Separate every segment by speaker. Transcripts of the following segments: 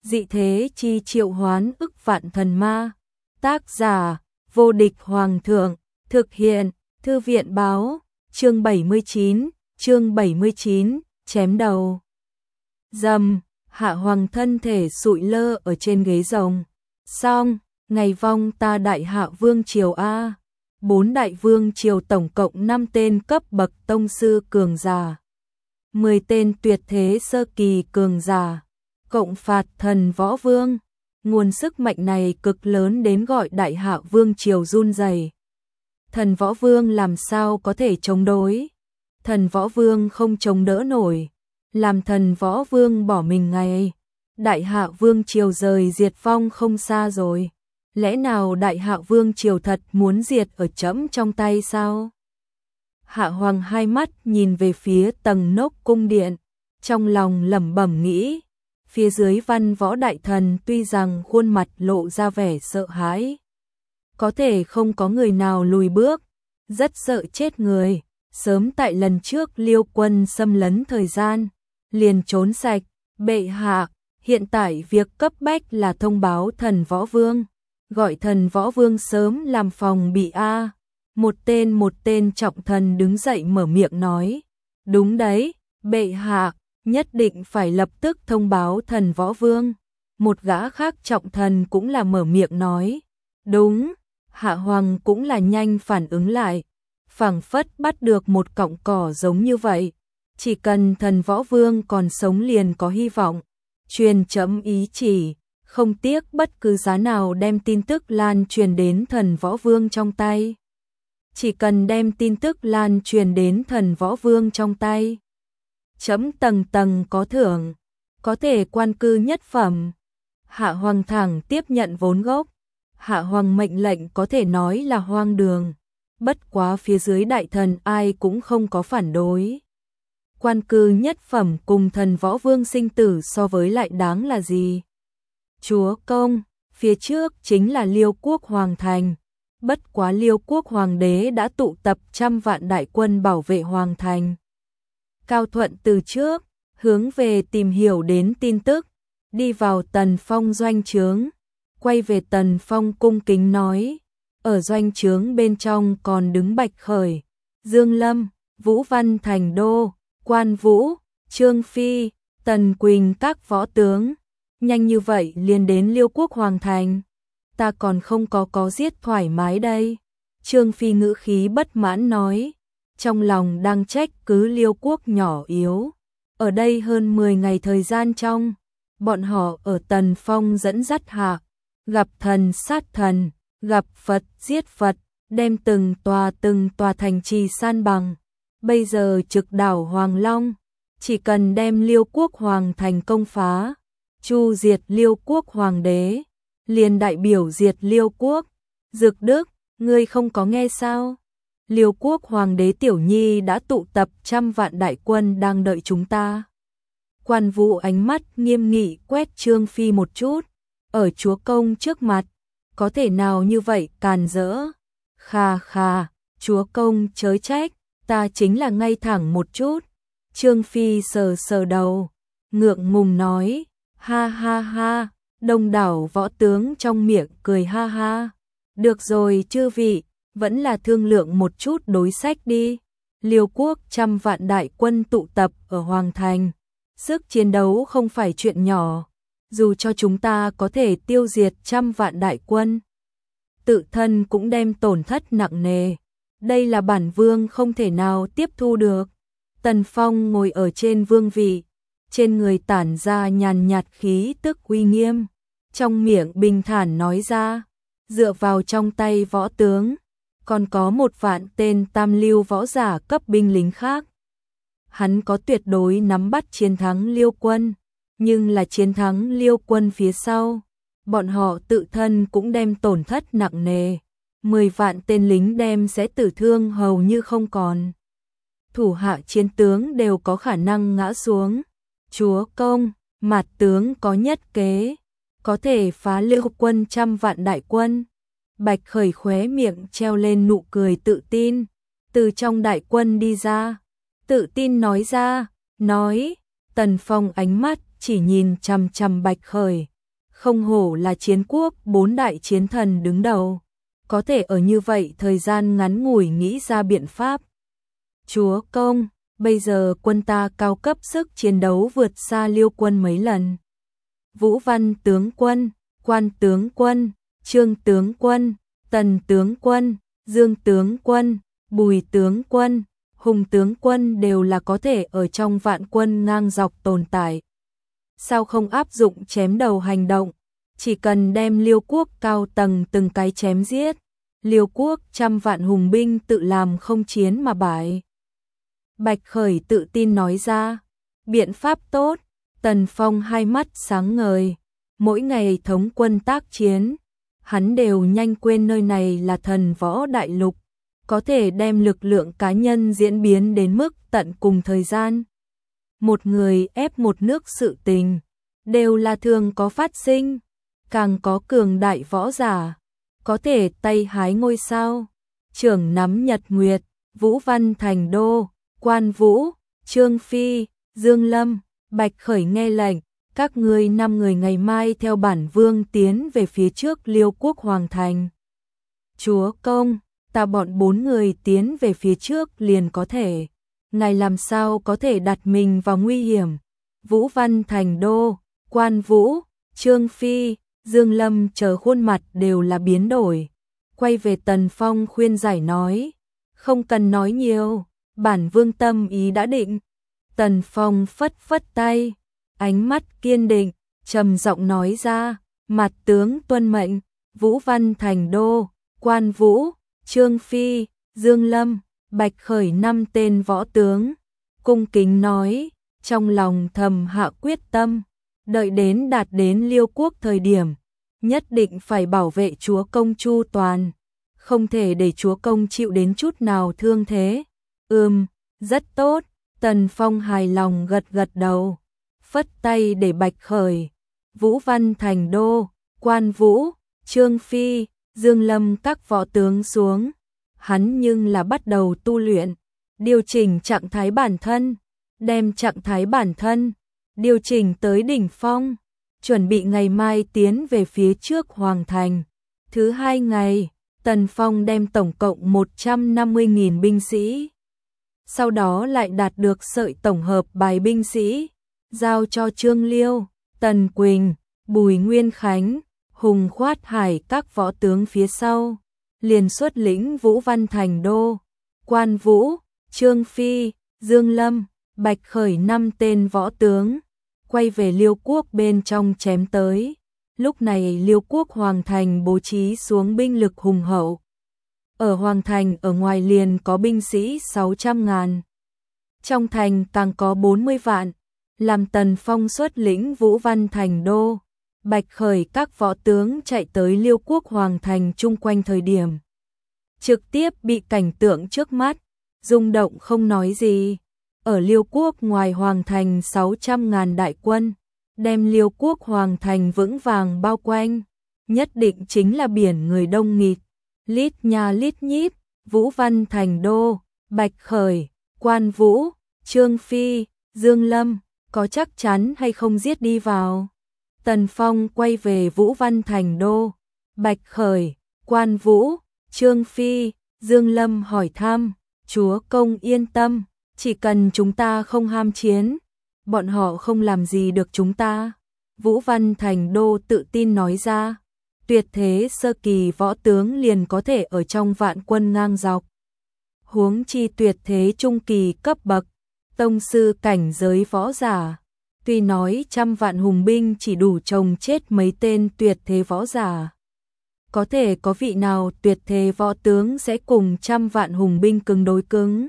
Speaker 1: dị thế chi triệu hoán ức vạn thần ma. Tác giả, vô địch hoàng thượng, thực hiện, thư viện báo, chương 79, chém đầu. Dầm, Hạ Hoàng thân thể sụi lơ ở trên ghế rồng. Xong, ngày vong ta đại hạ vương triều A. 4 đại vương triều tổng cộng 5 tên cấp bậc tông sư cường giả. 10 tên tuyệt thế sơ kỳ cường giả. Cộng phạt thần võ vương. Nguồn sức mạnh này cực lớn đến gọi đại hạ vương triều run rẩy. Thần võ vương làm sao có thể chống đối? Thần võ vương không chống đỡ nổi. Làm thần võ vương bỏ mình ngay. Đại hạ vương triều rời diệt vong không xa rồi. Lẽ nào đại hạ vương triều thật muốn diệt ở trẫm trong tay sao? Hạ Hoàng hai mắt nhìn về phía tầng nóc cung điện, trong lòng lẩm bẩm nghĩ. Phía dưới văn võ đại thần tuy rằng khuôn mặt lộ ra vẻ sợ hãi, có thể không có người nào lùi bước, rất sợ chết người. Sớm tại lần trước Liêu quân xâm lấn thời gian, liền trốn sạch. Bệ hạ, hiện tại việc cấp bách là thông báo thần võ vương, gọi thần võ vương sớm làm phòng bị a. Một tên trọng thần đứng dậy mở miệng nói. Đúng đấy, bệ hạ, nhất định phải lập tức thông báo thần võ vương. Một gã khác trọng thần cũng là mở miệng nói. Đúng, Hạ Hoàng cũng là nhanh phản ứng lại, phảng phất bắt được một cọng cỏ giống như vậy. Chỉ cần thần võ vương còn sống liền có hy vọng. Truyền chấm ý chỉ, không tiếc bất cứ giá nào đem tin tức lan truyền đến thần võ vương trong tay. Chỉ cần đem tin tức lan truyền đến thần võ vương trong tay, chấm tầng tầng có thưởng, có thể quan cư nhất phẩm. Hạ Hoàng thẳng tiếp nhận vốn gốc. Hạ Hoàng mệnh lệnh có thể nói là hoang đường, bất quá phía dưới đại thần ai cũng không có phản đối. Quan cư nhất phẩm cùng thần võ vương sinh tử so với lại đáng là gì? Chúa công, phía trước chính là Liêu quốc hoàng thành. Bất quá Liêu quốc hoàng đế đã tụ tập trăm vạn đại quân bảo vệ hoàng thành. Cao Thuận từ trước, hướng về tìm hiểu đến tin tức, đi vào Tần Phong doanh trướng, quay về Tần Phong cung kính nói. Ở doanh trướng bên trong còn đứng Bạch Khởi, Dương Lâm, Vũ Văn Thành Đô, Quan Vũ, Trương Phi, Tần Quỳnh các võ tướng. Nhanh như vậy liền đến Liêu quốc hoàng thành, ta còn không có giết thoải mái đây. Trương Phi ngữ khí bất mãn nói, trong lòng đang trách cứ Liêu quốc nhỏ yếu. Ở đây hơn 10 ngày thời gian trong, bọn họ ở Tần Phong dẫn dắt hạ, gặp thần sát thần, gặp Phật giết Phật, đem từng tòa thành trì san bằng. Bây giờ trực đảo Hoàng Long, chỉ cần đem Liêu quốc hoàng thành công phá, chu diệt Liêu quốc hoàng đế, liền đại biểu diệt Liêu quốc. Dực Đức, ngươi không có nghe sao? Liêu quốc hoàng đế Tiểu Nhi đã tụ tập trăm vạn đại quân đang đợi chúng ta. Quan Vũ ánh mắt nghiêm nghị quét Trương Phi một chút, ở chúa công trước mặt, có thể nào như vậy càn rỡ? Khà khà, chúa công chớ trách, ta chính là ngay thẳng một chút. Trương Phi sờ đầu, ngượng ngùng nói, ha ha ha. Đông đảo võ tướng trong miệng cười ha ha. Được rồi chư vị, vẫn là thương lượng một chút đối sách đi. Liêu quốc trăm vạn đại quân tụ tập ở hoàng thành, sức chiến đấu không phải chuyện nhỏ. Dù cho chúng ta có thể tiêu diệt trăm vạn đại quân, tự thân cũng đem tổn thất nặng nề. Đây là bản vương không thể nào tiếp thu được. Tần Phong ngồi ở trên vương vị, trên người tản ra nhàn nhạt khí tức uy nghiêm, trong miệng bình thản nói ra, dựa vào trong tay võ tướng, còn có 1 vạn tên tam lưu võ giả cấp binh lính khác. Hắn có tuyệt đối nắm bắt chiến thắng Liêu quân, nhưng là chiến thắng Liêu quân phía sau, bọn họ tự thân cũng đem tổn thất nặng nề. 10 vạn tên lính đem sẽ tử thương hầu như không còn. Thủ hạ chiến tướng đều có khả năng ngã xuống. Chúa công, Mạt tướng có nhất kế, có thể phá Liêu quân trăm vạn đại quân. Bạch Khởi khóe miệng treo lên nụ cười tự tin, từ trong đại quân đi ra, tự tin nói ra, nói. Tần Phong ánh mắt chỉ nhìn chằm chằm Bạch Khởi, Không hổ là chiến quốc 4 đại chiến thần đứng đầu, có thể ở như vậy thời gian ngắn ngủi nghĩ ra biện pháp. Chúa công, bây giờ quân ta cao cấp sức chiến đấu vượt xa Liêu quân mấy lần. Vũ Văn tướng quân, Quan tướng quân, Trương tướng quân, Tần tướng quân, Dương tướng quân, Bùi tướng quân, Hùng tướng quân đều là có thể ở trong vạn quân ngang dọc tồn tại. Sao không áp dụng chém đầu hành động, chỉ cần đem Liêu quốc cao tầng từng cái chém giết, Liêu quốc trăm vạn hùng binh tự làm không chiến mà bại. Bạch Khởi tự tin nói ra, biện pháp tốt. Tần Phong hai mắt sáng ngời, mỗi ngày thống quân tác chiến, hắn đều nhanh quên nơi này là thần võ đại lục, có thể đem lực lượng cá nhân diễn biến đến mức tận cùng thời gian. Một người ép một nước sự tình, đều là thường có phát sinh, càng có cường đại võ giả, có thể tay hái ngôi sao, trưởng nắm nhật nguyệt, Vũ Văn thành đô, Quan Vũ, Trương Phi, Dương Lâm. Bạch Khởi nghe lệnh, các ngươi 5 người ngày mai theo bản vương tiến về phía trước Liêu quốc hoàng thành. Chúa công, ta bọn 4 người tiến về phía trước liền có thể. Ngài làm sao có thể đặt mình vào nguy hiểm? Vũ Văn thành đô, Quan Vũ, Trương Phi, Dương Lâm chờ khuôn mặt đều là biến đổi. Quay về Tần Phong khuyên giải nói, không cần nói nhiều, bản vương tâm ý đã định. Tần Phong phất phất tay, ánh mắt kiên định, trầm giọng nói ra, mặt tướng tuân mệnh. Vũ Văn thành đô, Quan Vũ, Trương Phi, Dương Lâm, Bạch Khởi 5 tên võ tướng, cung kính nói, trong lòng thầm hạ quyết tâm, đợi đến đạt đến Liêu quốc thời điểm, nhất định phải bảo vệ chúa công chu toàn, không thể để chúa công chịu đến chút nào thương thế. Rất tốt. Tần Phong hài lòng gật gật đầu, phất tay để Bạch Khởi, Vũ Văn thành đô, Quan Vũ, Trương Phi, Dương Lâm các võ tướng xuống. Hắn nhưng là bắt đầu tu luyện, điều chỉnh trạng thái bản thân, đem trạng thái bản thân điều chỉnh tới đỉnh phong, chuẩn bị ngày mai tiến về phía trước hoàng thành. Thứ 2 ngày, Tần Phong đem tổng cộng 150.000 binh sĩ, sau đó lại đạt được sợi tổng hợp bài binh sĩ, giao cho Trương Liêu, Tần Quỳnh, Bùi Nguyên Khánh, Hùng Khoát Hải các võ tướng phía sau, liền xuất lĩnh Vũ Văn thành đô, Quan Vũ, Trương Phi, Dương Lâm, Bạch Khởi 5 tên võ tướng, quay về Liêu quốc bên trong chém tới. Lúc này Liêu quốc hoàng thành bố trí xuống binh lực hùng hậu. Ở hoàng thành ở ngoài liền có binh sĩ 600.000. Trong thành càng có 40 vạn. Làm Tần Phong xuất lĩnh Vũ Văn thành đô, Bạch Khởi các võ tướng chạy tới Liêu quốc hoàng thành chung quanh thời điểm. Trực tiếp bị cảnh tượng trước mắt, rung động không nói gì. Ở Liêu quốc ngoài hoàng thành 600.000 đại quân, đem Liêu quốc hoàng thành vững vàng bao quanh. Nhất định chính là biển người đông nghịt. Lít nha lít nhít, Vũ Văn thành đô, Bạch Khởi, Quan Vũ, Trương Phi, Dương Lâm, có chắc chắn hay không giết đi vào? Tần Phong quay về Vũ Văn thành đô, Bạch Khởi, Quan Vũ, Trương Phi, Dương Lâm hỏi thăm, chúa công yên tâm, chỉ cần chúng ta không ham chiến, bọn họ không làm gì được chúng ta. Vũ Văn thành đô tự tin nói ra. Tuyệt thế sơ kỳ võ tướng liền có thể ở trong vạn quân ngang dọc. Huống chi tuyệt thế trung kỳ cấp bậc, tông sư cảnh giới võ giả. Tuy nói trăm vạn hùng binh chỉ đủ chồng chết mấy tên tuyệt thế võ giả. Có thể có vị nào tuyệt thế võ tướng sẽ cùng trăm vạn hùng binh cứng đối cứng.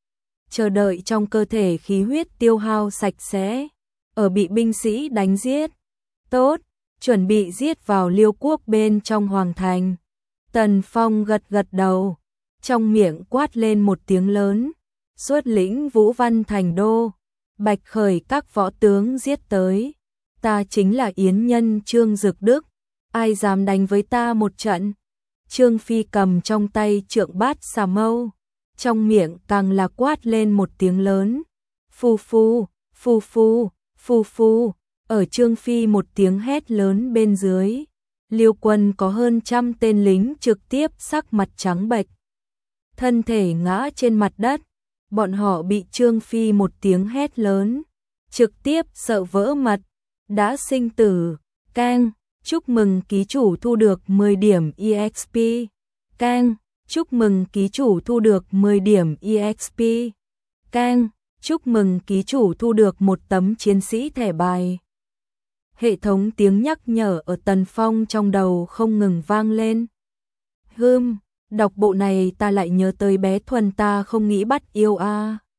Speaker 1: Chờ đợi trong cơ thể khí huyết tiêu hao sạch sẽ, ở bị binh sĩ đánh giết. Tốt. Chuẩn bị giết vào Liêu quốc bên trong hoàng thành. Tần Phong gật gật đầu, trong miệng quát lên một tiếng lớn, xuất lĩnh Vũ Văn thành đô, Bạch Khởi các võ tướng giết tới. Ta chính là yến nhân Trương Dực Đức, ai dám đánh với ta một trận? Trương Phi cầm trong tay trượng bát xà mâu, trong miệng càng là quát lên một tiếng lớn, phù phù, phù phù, phù phù. Ở Trương Phi một tiếng hét lớn bên dưới, Liêu quân có hơn 100 tên lính trực tiếp sắc mặt trắng bệch, thân thể ngã trên mặt đất. Bọn họ bị Trương Phi một tiếng hét lớn, trực tiếp sợ vỡ mặt, đã sinh tử. Keng, chúc mừng ký chủ thu được 10 điểm EXP. Keng, chúc mừng ký chủ thu được 10 điểm EXP. Keng, chúc mừng ký chủ thu được một tấm chiến sĩ thẻ bài. Hệ thống tiếng nhắc nhở ở Tần Phong trong đầu không ngừng vang lên. Đọc bộ này ta lại nhớ tới bé Thuần ta không nghĩ bắt yêu a.